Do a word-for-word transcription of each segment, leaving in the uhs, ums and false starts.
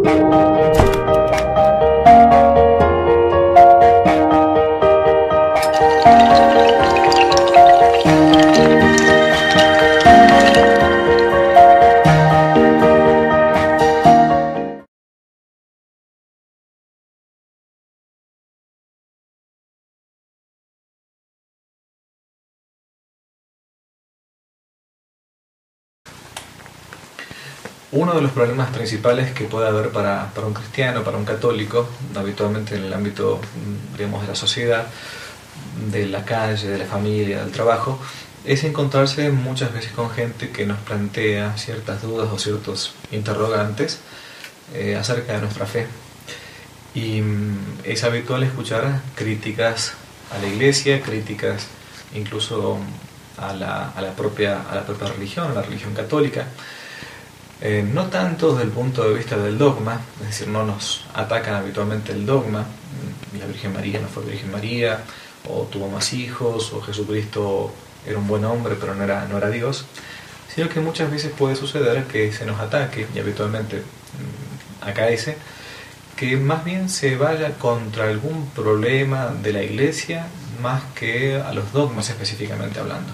Uno de los problemas principales que puede haber para, para un cristiano, para un católico, habitualmente en el ámbito, digamos, de la sociedad, de la calle, de la familia, del trabajo, es encontrarse muchas veces con gente que nos plantea ciertas dudas o ciertos interrogantes eh, acerca de nuestra fe. Y es habitual escuchar críticas a la iglesia, críticas incluso a la, a la, propia, a la propia religión, a la religión católica. Eh, no tanto desde el punto de vista del dogma, es decir, no nos atacan habitualmente el dogma, la Virgen María no fue Virgen María, o tuvo más hijos, o Jesucristo era un buen hombre pero no era, no era Dios, sino que muchas veces puede suceder que se nos ataque, y habitualmente mmm, acaece, que más bien se vaya contra algún problema de la Iglesia más que a los dogmas específicamente hablando.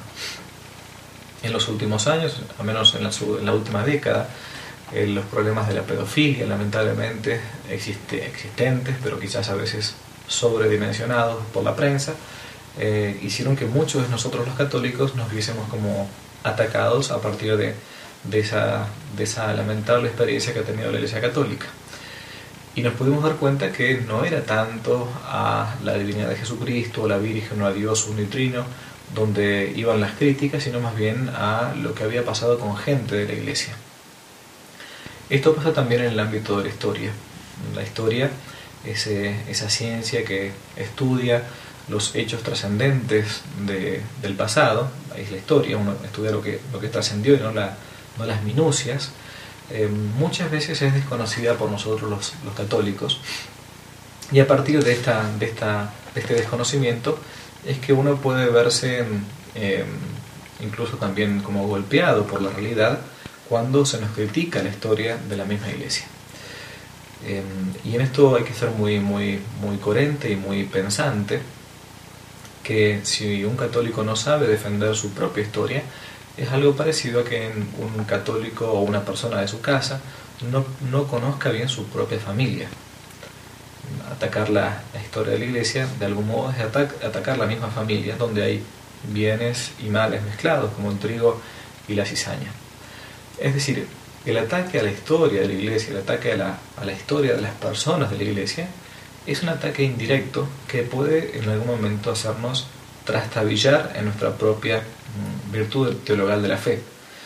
En los últimos años, al menos en la, en la última década, eh, los problemas de la pedofilia, lamentablemente existe, existentes, pero quizás a veces sobredimensionados por la prensa, eh, hicieron que muchos de nosotros los católicos nos viésemos como atacados a partir de, de, esa, de esa lamentable experiencia que ha tenido la Iglesia Católica. Y nos pudimos dar cuenta que no era tanto a la divinidad de Jesucristo, a la Virgen o a Dios unitrino, donde iban las críticas, sino más bien a lo que había pasado con gente de la Iglesia. Esto pasa también en el ámbito de la historia. La historia es eh, esa ciencia que estudia los hechos trascendentes de, del pasado, es la historia, uno estudia lo que, lo que trascendió y no, la, no las minucias. Eh, muchas veces es desconocida por nosotros los, los católicos, y a partir de, esta, de, esta, de este desconocimiento es que uno puede verse eh, incluso también como golpeado por la realidad cuando se nos critica la historia de la misma Iglesia. Eh, y en esto hay que ser muy, muy, muy coherente y muy pensante, que si un católico no sabe defender su propia historia, es algo parecido a que un católico o una persona de su casa no, no conozca bien su propia familia. Atacar la, la historia de la Iglesia de algún modo es atac, atacar la misma familia, donde hay bienes y males mezclados, como el trigo y la cizaña. Es decir, el ataque a la historia de la Iglesia, el ataque a la, a la historia de las personas de la Iglesia, es un ataque indirecto que puede en algún momento hacernos trastabillar en nuestra propia mm, virtud teologal de la fe.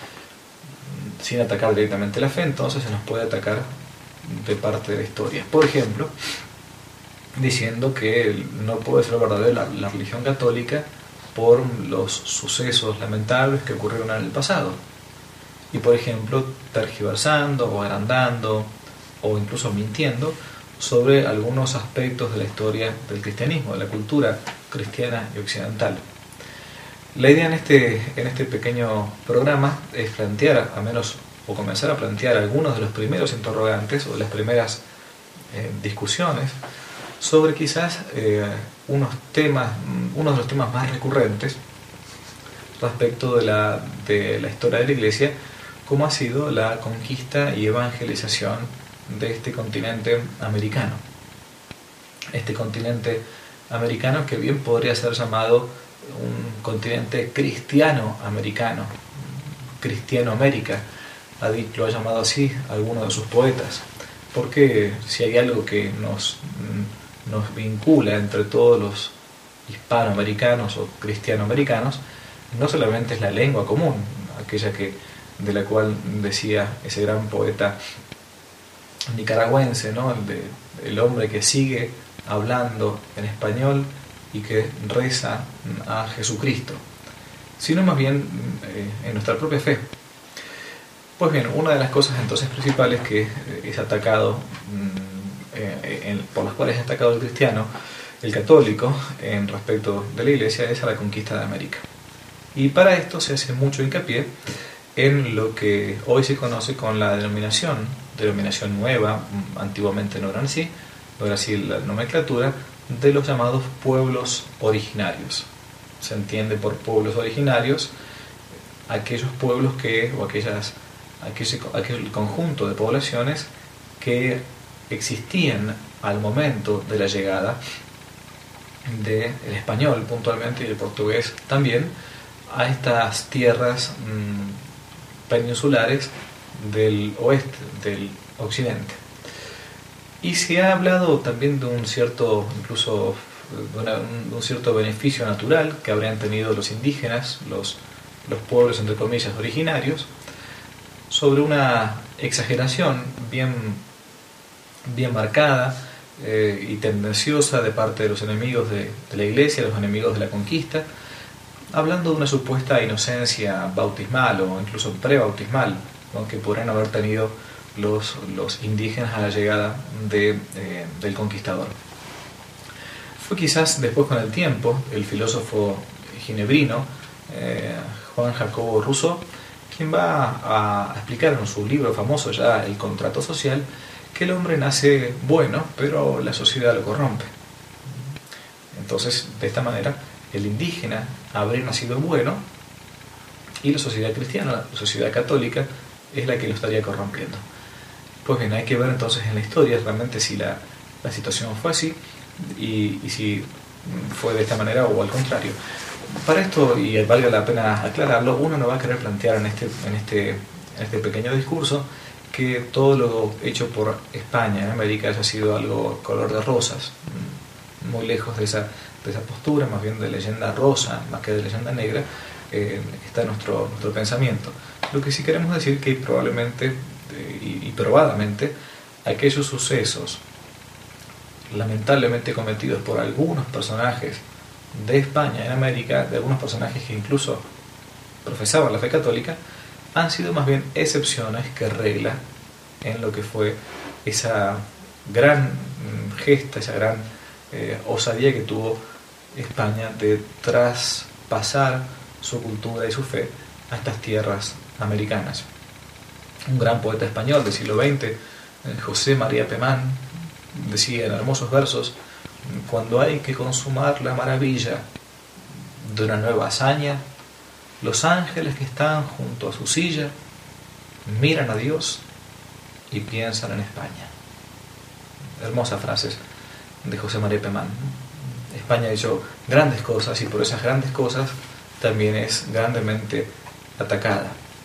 Sin atacar directamente la fe, entonces se nos puede atacar de parte de la historia. Por ejemplo, diciendo que no puede ser verdadera la, la religión católica por los sucesos lamentables que ocurrieron en el pasado. Y por ejemplo, tergiversando o agrandando o incluso mintiendo sobre algunos aspectos de la historia del cristianismo, de la cultura cristiana y occidental. La idea en este, en este pequeño programa es plantear, a menos, o comenzar a plantear algunos de los primeros interrogantes o de las primeras eh, discusiones sobre quizás eh, unos temas, uno de los temas más recurrentes respecto de la, de la historia de la Iglesia, como ha sido la conquista y evangelización de este continente americano. Este continente americano que bien podría ser llamado un continente cristiano-americano, Cristiano-América, lo ha llamado así alguno de sus poetas, porque si hay algo que nos, nos vincula entre todos los hispanoamericanos o cristianoamericanos, no solamente es la lengua común, aquella que, de la cual decía ese gran poeta nicaragüense, ¿no? El, de, el hombre que sigue hablando en español y que reza a Jesucristo, sino más bien eh, en nuestra propia fe. Pues bien, una de las cosas entonces principales que es atacado, eh, en, por las cuales es atacado el cristiano, el católico, en respecto de la Iglesia, es a la conquista de América. Y para esto se hace mucho hincapié en lo que hoy se conoce con la denominación denominación nueva, antiguamente no eran así, no era así la nomenclatura, de los llamados pueblos originarios. Se entiende por pueblos originarios aquellos pueblos que, o aquellas, aquel, aquel conjunto de poblaciones que existían al momento de la llegada del español puntualmente y el portugués también a estas tierras mmm, peninsulares del oeste, del occidente. Y se ha hablado también de un cierto, incluso de, una, de un cierto beneficio natural que habrían tenido los indígenas, los, los pueblos entre comillas originarios, sobre una exageración bien, bien marcada eh, y tendenciosa de parte de los enemigos de, de la Iglesia, los enemigos de la conquista, hablando de una supuesta inocencia bautismal o incluso prebautismal, ¿no?, que podrían haber tenido los, los indígenas a la llegada de, eh, del conquistador. Fue quizás después, con el tiempo, el filósofo ginebrino eh, Juan Jacobo Rousseau quien va a explicar en su libro famoso ya, El contrato social, que el hombre nace bueno, pero la sociedad lo corrompe. Entonces, de esta manera, el indígena habría nacido bueno y la sociedad cristiana, la sociedad católica, es la que lo estaría corrompiendo. Pues bien, hay que ver entonces en la historia realmente si la, la situación fue así y, y si fue de esta manera o al contrario. Para esto, y valga la pena aclararlo, uno no va a querer plantear en este, en este, en este pequeño discurso que todo lo hecho por España en América haya sido algo color de rosas, muy lejos de esa, de esa postura, más bien de leyenda rosa, más que de leyenda negra, eh, está nuestro, nuestro pensamiento. Lo que sí queremos decir que probablemente eh, y, y probadamente aquellos sucesos lamentablemente cometidos por algunos personajes de España en América, de algunos personajes que incluso profesaban la fe católica, han sido más bien excepciones que regla en lo que fue esa gran gesta, esa gran eh, osadía que tuvo España de traspasar su cultura y su fe a estas tierras americanas. Un gran poeta español del siglo veinte, José María Pemán, decía en hermosos versos: cuando hay que consumar la maravilla de una nueva hazaña, los ángeles que están junto a su silla miran a Dios y piensan en España. Hermosas frases de José María Pemán. España ha hecho grandes cosas y por esas grandes cosas también es grandemente atacada.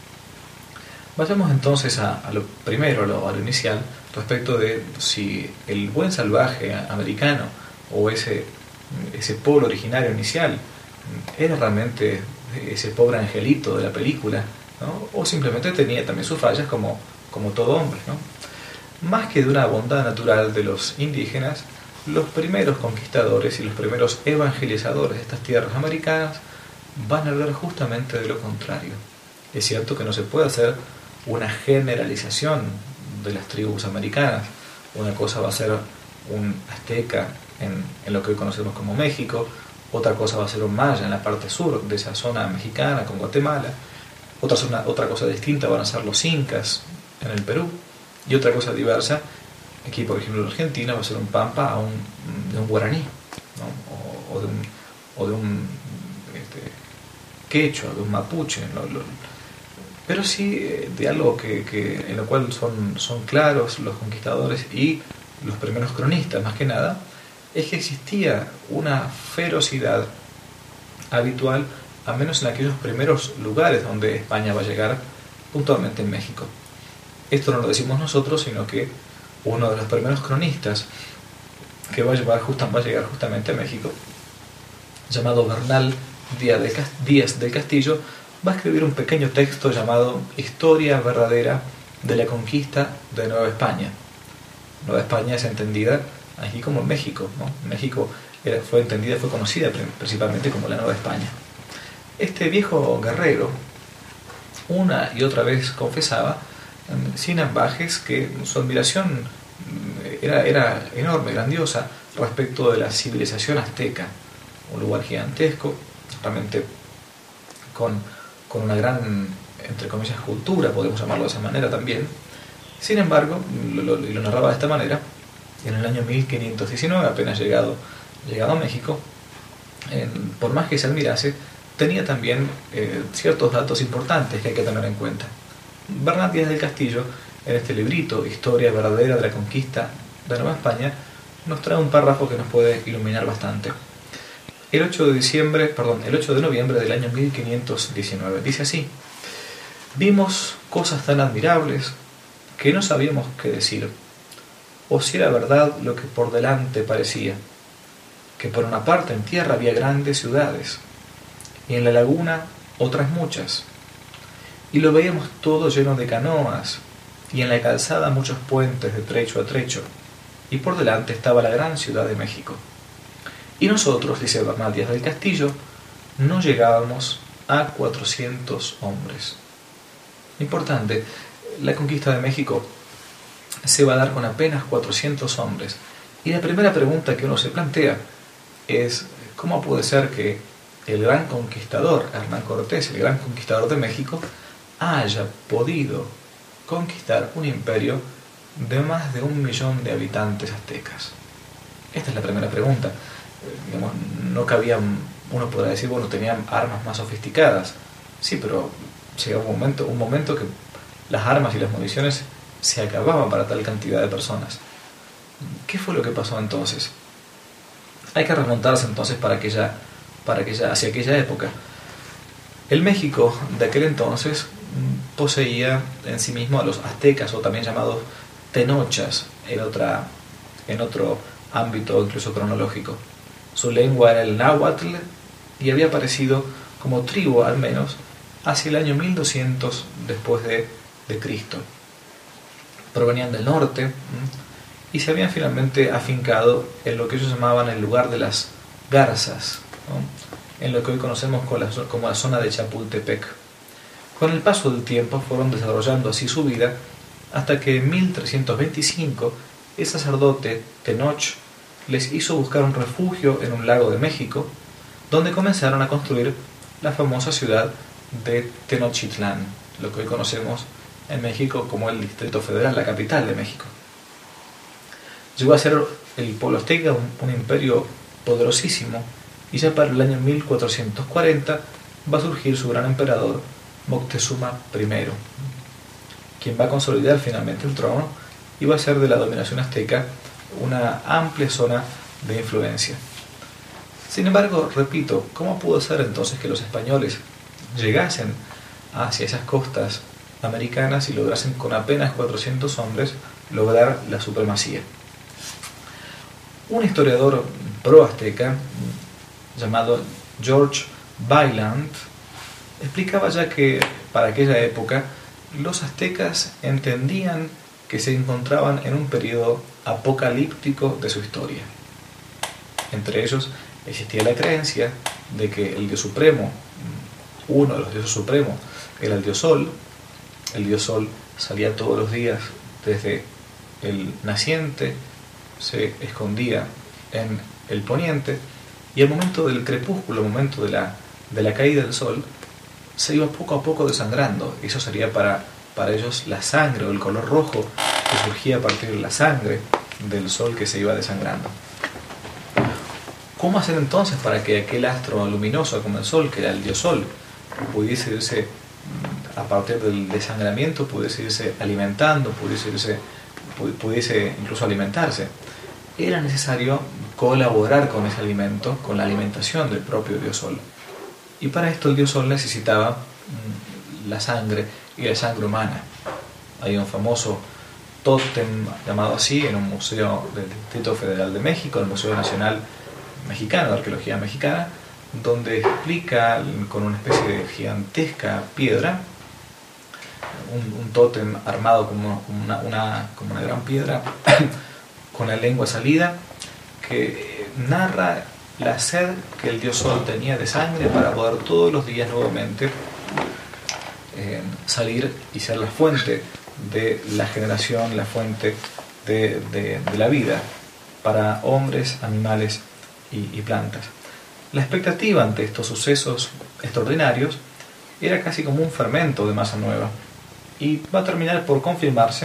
Vayamos entonces a, a lo primero, a lo, a lo inicial, respecto de si el buen salvaje americano o ese, ese pueblo originario inicial era realmente ese pobre angelito de la película, ¿no?, o simplemente tenía también sus fallas como, como todo hombre, ¿no? Más que de una bondad natural de los indígenas, los primeros conquistadores y los primeros evangelizadores de estas tierras americanas van a hablar justamente de lo contrario. Es cierto que no se puede hacer una generalización de las tribus americanas. Una cosa va a ser un azteca en, en lo que hoy conocemos como México, otra cosa va a ser un maya en la parte sur de esa zona mexicana con Guatemala, otra, zona, otra cosa distinta van a ser los incas en el Perú, y otra cosa diversa, aquí por ejemplo en Argentina, va a ser un pampa a un, de un guaraní, ¿no?, o, o de un, o de un este, quechua, de un mapuche, lo, lo, pero sí de algo que, que, en lo cual son, son claros los conquistadores y los primeros cronistas, más que nada, es que existía una ferocidad habitual, al menos en aquellos primeros lugares donde España va a llegar, puntualmente en México. Esto no lo decimos nosotros, sino que uno de los primeros cronistas que va a, llevar justa, va a llegar justamente a México, llamado Bernal Díaz del Castillo, va a escribir un pequeño texto llamado Historia verdadera de la conquista de Nueva España. Nueva España es entendida aquí como México, ¿no? México era, fue entendida, fue conocida principalmente como la Nueva España. Este viejo guerrero una y otra vez confesaba, sin ambajes, que su admiración era, era enorme, grandiosa, respecto de la civilización azteca, un lugar gigantesco, realmente con, con una gran, entre comillas, cultura, podemos llamarlo de esa manera también, Sin embargo, lo, lo, lo narraba de esta manera, en el año mil quinientos diecinueve, apenas llegado, llegado a México, en, por más que se admirase, tenía también eh, ciertos datos importantes que hay que tener en cuenta. Bernat Díaz del Castillo, en este librito, Historia verdadera de la conquista de Nueva España, nos trae un párrafo que nos puede iluminar bastante. El ocho de diciembre, perdón, el ocho de noviembre del año mil quinientos diecinueve, dice así: vimos cosas tan admirables que no sabíamos qué decir, o si era verdad lo que por delante parecía, que por una parte en tierra había grandes ciudades, y en la laguna otras muchas, y lo veíamos todo lleno de canoas, y en la calzada muchos puentes de trecho a trecho, y por delante estaba la gran ciudad de México. Y nosotros, dice Bernat Díaz del Castillo, no llegábamos a cuatrocientos hombres. Importante, la conquista de México se va a dar con apenas cuatrocientos hombres. Y la primera pregunta que uno se plantea es: ¿cómo puede ser que el gran conquistador, Hernán Cortés, el gran conquistador de México, haya podido conquistar un imperio de más de un millón de habitantes aztecas? Esta es la primera pregunta. Digamos, no cabían, uno podrá decir, bueno, tenían armas más sofisticadas. Sí, pero llegaba un momento, un momento que las armas y las municiones se acababan para tal cantidad de personas. ¿Qué fue lo que pasó entonces? Hay que remontarse entonces para aquella, para aquella, hacia aquella época. El México de aquel entonces poseía en sí mismo a los aztecas, o también llamados tenochas, en, otra, en otro ámbito incluso cronológico. Su lengua era el náhuatl y había aparecido como tribu, al menos, hacia el año mil doscientos después de, de Cristo. Provenían del norte y se habían finalmente afincado en lo que ellos llamaban el lugar de las garzas, ¿no?, en lo que hoy conocemos como la, como la zona de Chapultepec. Con el paso del tiempo fueron desarrollando así su vida hasta que en mil trescientos veinticinco el sacerdote Tenoch les hizo buscar un refugio en un lago de México, donde comenzaron a construir la famosa ciudad de Tenochtitlán, lo que hoy conocemos en México como el Distrito Federal, la capital de México. Llegó a ser el pueblo azteca un, un imperio poderosísimo, y ya para el año mil cuatrocientos cuarenta va a surgir su gran emperador Moctezuma primero, quien va a consolidar finalmente el trono y va a hacer de la dominación azteca una amplia zona de influencia. Sin embargo, repito, ¿cómo pudo ser entonces que los españoles llegasen hacia esas costas americanas y lograsen con apenas cuatrocientos hombres lograr la supremacía? Un historiador pro-azteca llamado George Byland explicaba ya que para aquella época los aztecas entendían que se encontraban en un periodo apocalíptico de su historia. Entre ellos existía la creencia de que el dios supremo, uno de los dioses supremos, era el dios Sol. El dios Sol salía todos los días desde el naciente, se escondía en el poniente, y al momento del crepúsculo, al momento de la, de la caída del sol, se iba poco a poco desangrando. Eso sería para, para ellos la sangre, o el color rojo que surgía a partir de la sangre del sol que se iba desangrando. ¿Cómo hacer entonces para que aquel astro luminoso como el sol, que era el dios Sol, pudiese irse, a partir del desangramiento, pudiese irse alimentando, pudiese, irse, pudiese incluso alimentarse? Era necesario colaborar con ese alimento, con la alimentación del propio dios Sol. Y para esto el dios Sol necesitaba la sangre, y la sangre humana. Hay un famoso tótem llamado así en un museo del Distrito Federal de México, el Museo Nacional Mexicano de Arqueología Mexicana, donde explica con una especie de gigantesca piedra, un, un tótem armado como una, una, como una gran piedra con la lengua salida, que narra la sed que el dios Sol tenía de sangre para poder todos los días nuevamente eh, salir y ser la fuente de la generación, la fuente de, de, de la vida para hombres, animales y, y plantas. La expectativa ante estos sucesos extraordinarios era casi como un fermento de masa nueva, y va a terminar por confirmarse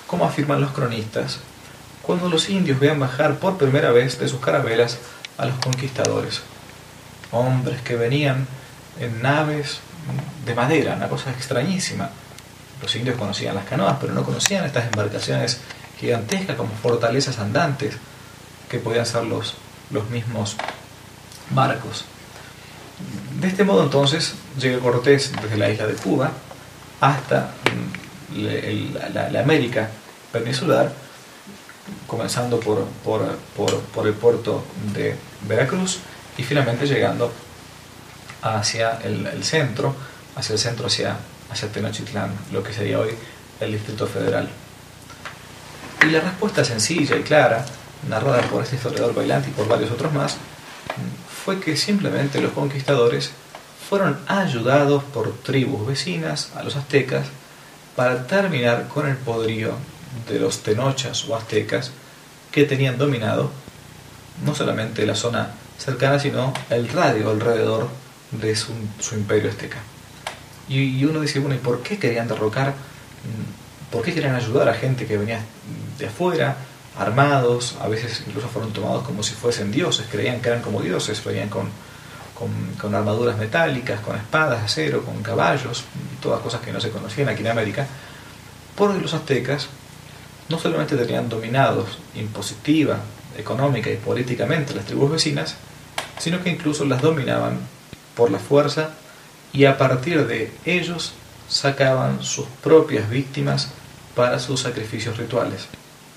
como afirman los cronistas, cuando los indios vean bajar por primera vez de sus carabelas a los conquistadores. Hombres que venían en naves de madera, una cosa extrañísima. Los indios conocían las canoas, pero no conocían estas embarcaciones gigantescas como fortalezas andantes que podían ser los, los mismos barcos. De este modo entonces llega Cortés desde la isla de Cuba hasta la, la, la América peninsular, comenzando por, por, por, por el puerto de Veracruz y finalmente llegando hacia el, el centro, hacia el centro, hacia, hacia Tenochtitlán, lo que sería hoy el Distrito Federal. Y la respuesta sencilla y clara, narrada por este historiador bailante y por varios otros más, fue que simplemente los conquistadores fueron ayudados por tribus vecinas a los aztecas para terminar con el poderío de los tenochas o aztecas que tenían dominado no solamente la zona cercana, sino el radio alrededor de su, su imperio azteca. Y, y uno dice, bueno, ¿y por qué querían derrocar? ¿Por qué querían ayudar a gente que venía de afuera, armados? A veces incluso fueron tomados como si fuesen dioses, creían que eran como dioses, venían con, con, con armaduras metálicas, con espadas de acero, con caballos, todas cosas que no se conocían aquí en América, porque los aztecas no solamente tenían dominados impositiva, económica y políticamente las tribus vecinas, sino que incluso las dominaban por la fuerza y a partir de ellos sacaban sus propias víctimas para sus sacrificios rituales.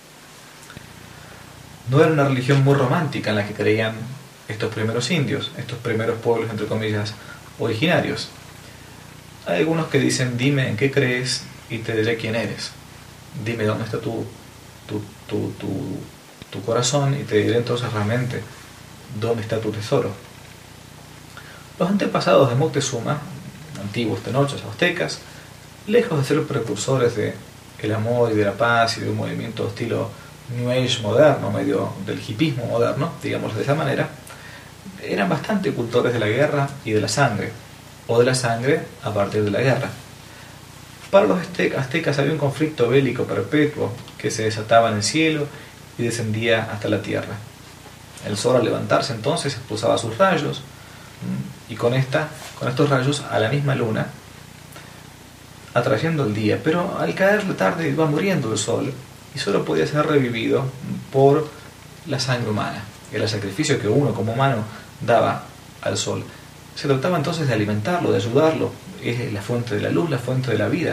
No era una religión muy romántica en la que creían estos primeros indios, estos primeros pueblos, entre comillas, originarios. Hay algunos que dicen, dime en qué crees y te diré quién eres. Dime dónde está tu, tu, tu, tu, tu corazón y te diré entonces realmente dónde está tu tesoro. Los antepasados de Moctezuma, antiguos tenochos aztecas, lejos de ser precursores de el amor y de la paz y de un movimiento estilo New Age moderno, medio del hipismo moderno, digamos de esa manera, eran bastante cultores de la guerra y de la sangre, o de la sangre a partir de la guerra. Para los aztecas había un conflicto bélico perpetuo que se desataba en el cielo y descendía hasta la tierra. El sol al levantarse entonces expulsaba sus rayos y con, esta, con estos rayos a la misma luna, atrayendo el día, pero al caer la tarde iba muriendo el sol y solo podía ser revivido por la sangre humana, el sacrificio que uno como humano daba al sol. Se trataba entonces de alimentarlo, de ayudarlo, es la fuente de la luz, la fuente de la vida.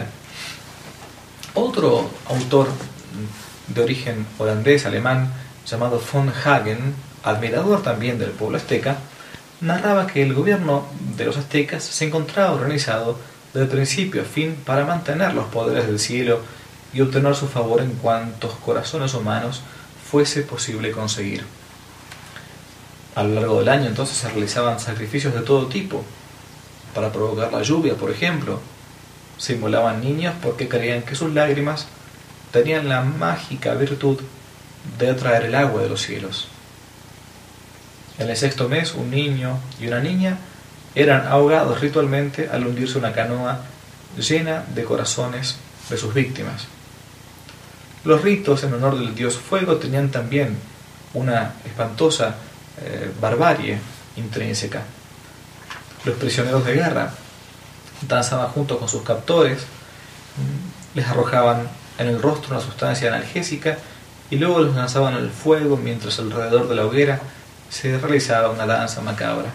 Otro autor de origen holandés, alemán, llamado von Hagen, admirador también del pueblo azteca, narraba que el gobierno de los aztecas se encontraba organizado de principio a fin para mantener los poderes del cielo y obtener su favor en cuantos corazones humanos fuese posible conseguir. A lo largo del año entonces se realizaban sacrificios de todo tipo. Para provocar la lluvia, por ejemplo, se inmolaban niños porque creían que sus lágrimas tenían la mágica virtud de atraer el agua de los cielos. En el sexto mes, un niño y una niña eran ahogados ritualmente al hundirse una canoa llena de corazones de sus víctimas. Los ritos en honor del dios fuego tenían también una espantosa eh, barbarie intrínseca. Los prisioneros de guerra danzaban junto con sus captores, les arrojaban en el rostro una sustancia analgésica y luego los lanzaban al fuego mientras alrededor de la hoguera se realizaba una danza macabra.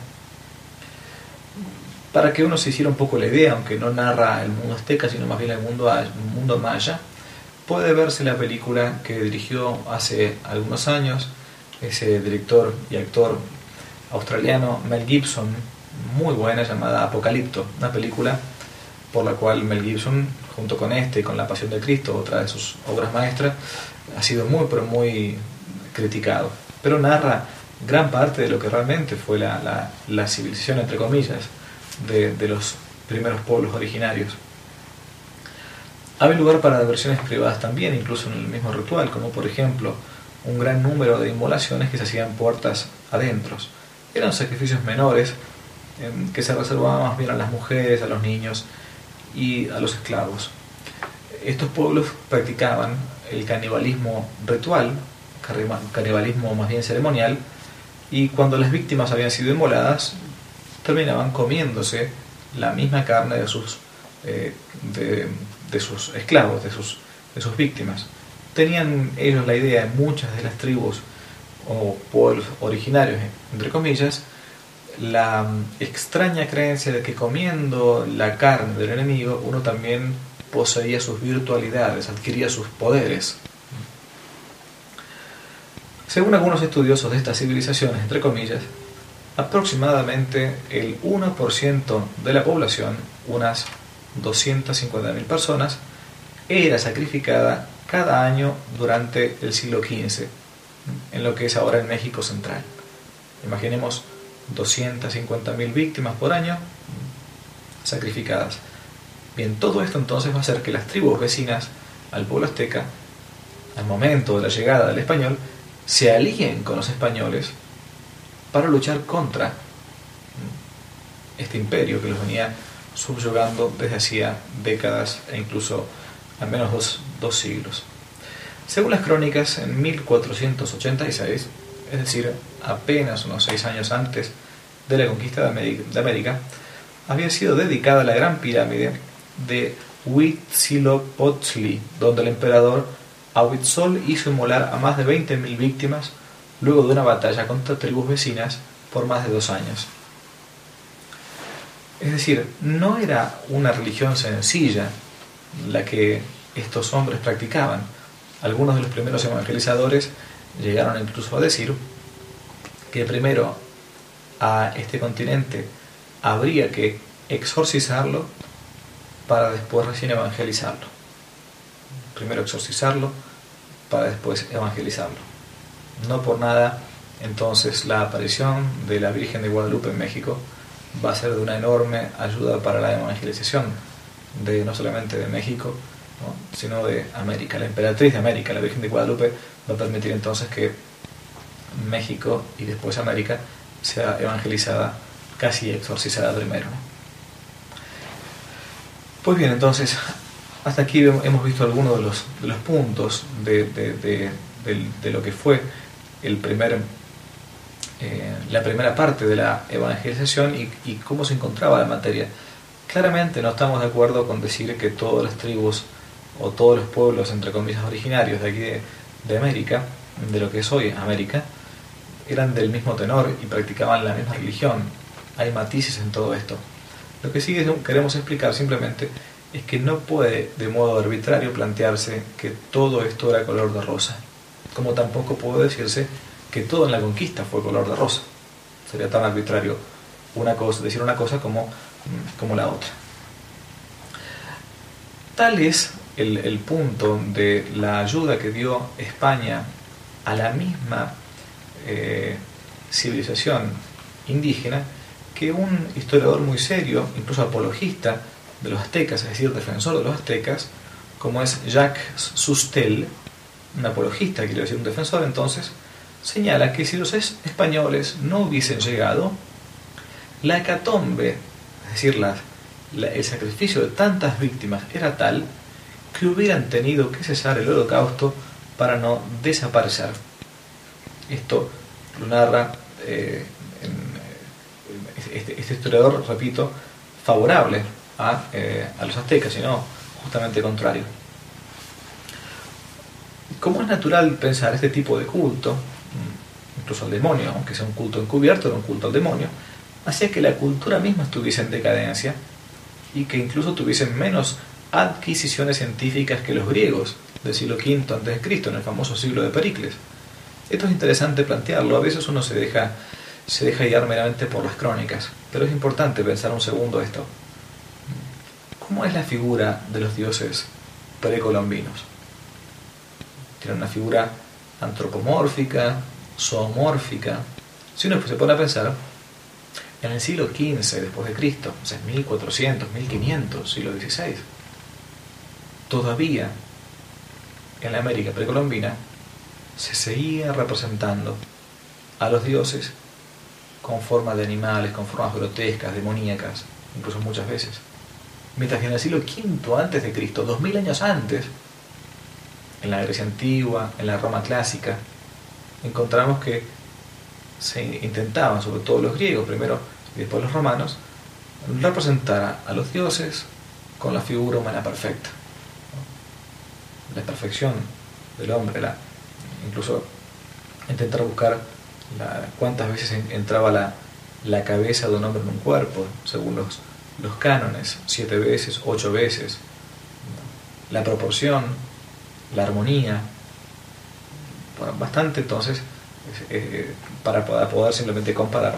Para que uno se hiciera un poco la idea, aunque no narra el mundo azteca, sino más bien el mundo, el mundo maya, puede verse la película que dirigió hace algunos años ese director y actor australiano Mel Gibson, muy buena, llamada Apocalipto, una película por la cual Mel Gibson, junto con este y con La Pasión de Cristo, otra de sus obras maestras, ha sido muy pero muy criticado, pero narra gran parte de lo que realmente fue la, la, la civilización, entre comillas, de, de los primeros pueblos originarios. Había lugar para versiones privadas también, incluso en el mismo ritual, como por ejemplo un gran número de inmolaciones que se hacían puertas adentro. Eran sacrificios menores eh, que se reservaban más bien a las mujeres, a los niños y a los esclavos. Estos pueblos practicaban el canibalismo ritual, canibalismo más bien ceremonial, y cuando las víctimas habían sido inmoladas, terminaban comiéndose la misma carne de sus, eh, de, de sus esclavos, de sus, de sus víctimas. Tenían ellos la idea, en muchas de las tribus o pueblos originarios, entre comillas, la extraña creencia de que comiendo la carne del enemigo uno también poseía sus virtualidades, adquiría sus poderes. Según algunos estudiosos de estas civilizaciones, entre comillas, aproximadamente el uno por ciento de la población, unas doscientas cincuenta mil personas, era sacrificada cada año durante el siglo quince, en lo que es ahora el México central. Imaginemos doscientas cincuenta mil víctimas por año sacrificadas. Bien, todo esto entonces va a hacer que las tribus vecinas al pueblo azteca, al momento de la llegada del español, se alíen con los españoles para luchar contra este imperio que los venía subyugando desde hacía décadas e incluso al menos dos, dos siglos. Según las crónicas, en mil cuatrocientos ochenta y seis, es decir, apenas unos seis años antes de la conquista de América, de América, había sido dedicada la gran pirámide de Huitzilopochtli, donde el emperador Ahuitzol hizo inmolar a más de veinte mil víctimas luego de una batalla contra tribus vecinas por más de dos años. Es decir, no era una religión sencilla la que estos hombres practicaban. Algunos de los primeros evangelizadores llegaron incluso a decir que primero a este continente habría que exorcizarlo para después recién evangelizarlo. Primero exorcizarlo para después evangelizarlo. No por nada, entonces, la aparición de la Virgen de Guadalupe en México va a ser de una enorme ayuda para la evangelización de no solamente de México, ¿no?, sino de América. La emperatriz de América, la Virgen de Guadalupe, va a permitir entonces que México y después América sea evangelizada, casi exorcizada primero, ¿no? Pues bien, entonces, hasta aquí hemos visto algunos de los, de los puntos de, de, de, de, de lo que fue el primer, eh, la primera parte de la evangelización y, y cómo se encontraba la materia. Claramente no estamos de acuerdo con decir que todas las tribus o todos los pueblos, entre comillas, originarios de aquí de, de América, de lo que es hoy América, eran del mismo tenor y practicaban la misma religión. Hay matices en todo esto. Lo que sí queremos explicar simplemente es que no puede de modo arbitrario plantearse que todo esto era color de rosa, como tampoco puede decirse que todo en la conquista fue color de rosa. Sería tan arbitrario una cosa, decir una cosa como, como la otra. Tal es el, el punto de la ayuda que dio España a la misma eh, civilización indígena, que un historiador muy serio, incluso apologista de los aztecas, es decir, defensor de los aztecas, como es Jacques Sustel, un apologista, quiero decir un defensor, entonces, señala que si los españoles no hubiesen llegado, la hecatombe, es decir, la, la, el sacrificio de tantas víctimas era tal que hubieran tenido que cesar el holocausto para no desaparecer. Esto lo narra eh, en, este, este historiador, repito, favorable a, eh, a los aztecas, sino justamente contrario. Como es natural pensar este tipo de culto, incluso al demonio, aunque sea un culto encubierto, era un culto al demonio, hacía que la cultura misma estuviese en decadencia y que incluso tuviesen menos adquisiciones científicas que los griegos del siglo quinto antes de Cristo, en el famoso siglo de Pericles. Esto es interesante plantearlo. A veces uno se deja, se deja guiar meramente por las crónicas, pero es importante pensar un segundo esto. ¿Cómo es la figura de los dioses precolombinos? Tienen una figura antropomórfica, zoomórfica. Si uno se pone a pensar, en el siglo quince después de Cristo, o sea, mil cuatrocientos, mil quinientos, siglo dieciséis, todavía en la América precolombina se seguía representando a los dioses con forma de animales, con formas grotescas, demoníacas, incluso muchas veces. Mientras que en el siglo quinto antes de Cristo, dos mil años antes, en la Grecia antigua, en la Roma clásica, encontramos que se intentaban, sobre todo los griegos primero y después los romanos, representar a los dioses con la figura humana perfecta, ¿no? La perfección del hombre, la, incluso intentar buscar la, cuántas veces entraba la, la cabeza de un hombre en un cuerpo, según los, los cánones, siete veces, ocho veces, la proporción, la armonía, bueno, bastante entonces eh, para poder, poder simplemente comparar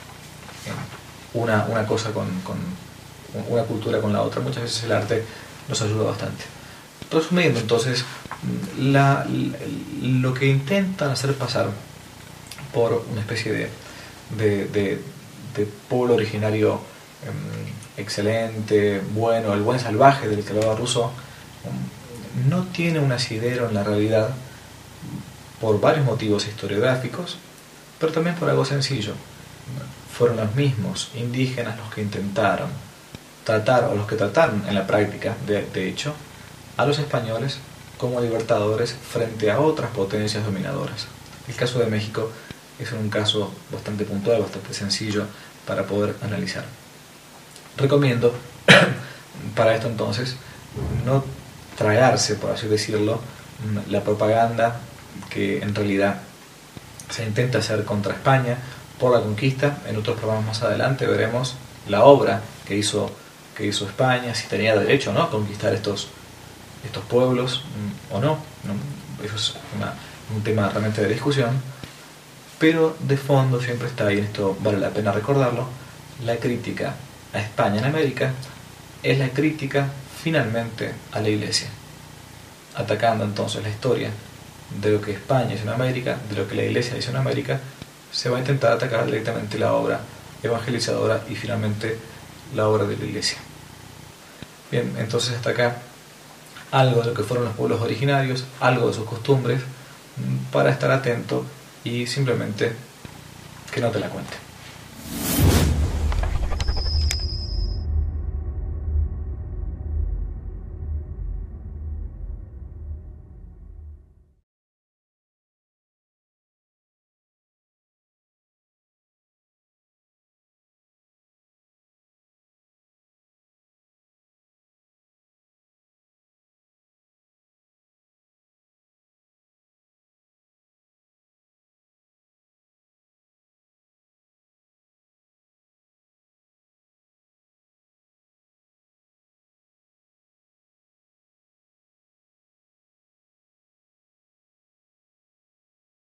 una, una cosa con, con una cultura con la otra. Muchas veces el arte nos ayuda bastante. Resumiendo entonces, la, la, lo que intentan hacer pasar por una especie de, de, de, de pueblo originario um, excelente, bueno, el buen salvaje del que hablaba Rousseau, um, no tiene un asidero en la realidad por varios motivos historiográficos, pero también por algo sencillo. Fueron los mismos indígenas los que intentaron tratar, o los que trataron en la práctica, de, de hecho, a los españoles como libertadores frente a otras potencias dominadoras. El caso de México es un caso bastante puntual, bastante sencillo para poder analizar. Recomiendo para esto entonces no tragarse, por así decirlo, la propaganda que en realidad se intenta hacer contra España por la conquista. En otros programas más adelante veremos la obra que hizo, que hizo España, si tenía derecho o no a conquistar estos, estos pueblos o no. Eso es una, un tema realmente de discusión, pero de fondo siempre está ahí, en esto vale la pena recordarlo, la crítica a España en América es la crítica finalmente a la Iglesia, atacando entonces la historia de lo que España hizo en América, de lo que la Iglesia hizo en América. Se va a intentar atacar directamente la obra evangelizadora y finalmente la obra de la Iglesia. Bien, entonces hasta acá algo de lo que fueron los pueblos originarios, algo de sus costumbres, para estar atento y simplemente que no te la cuente.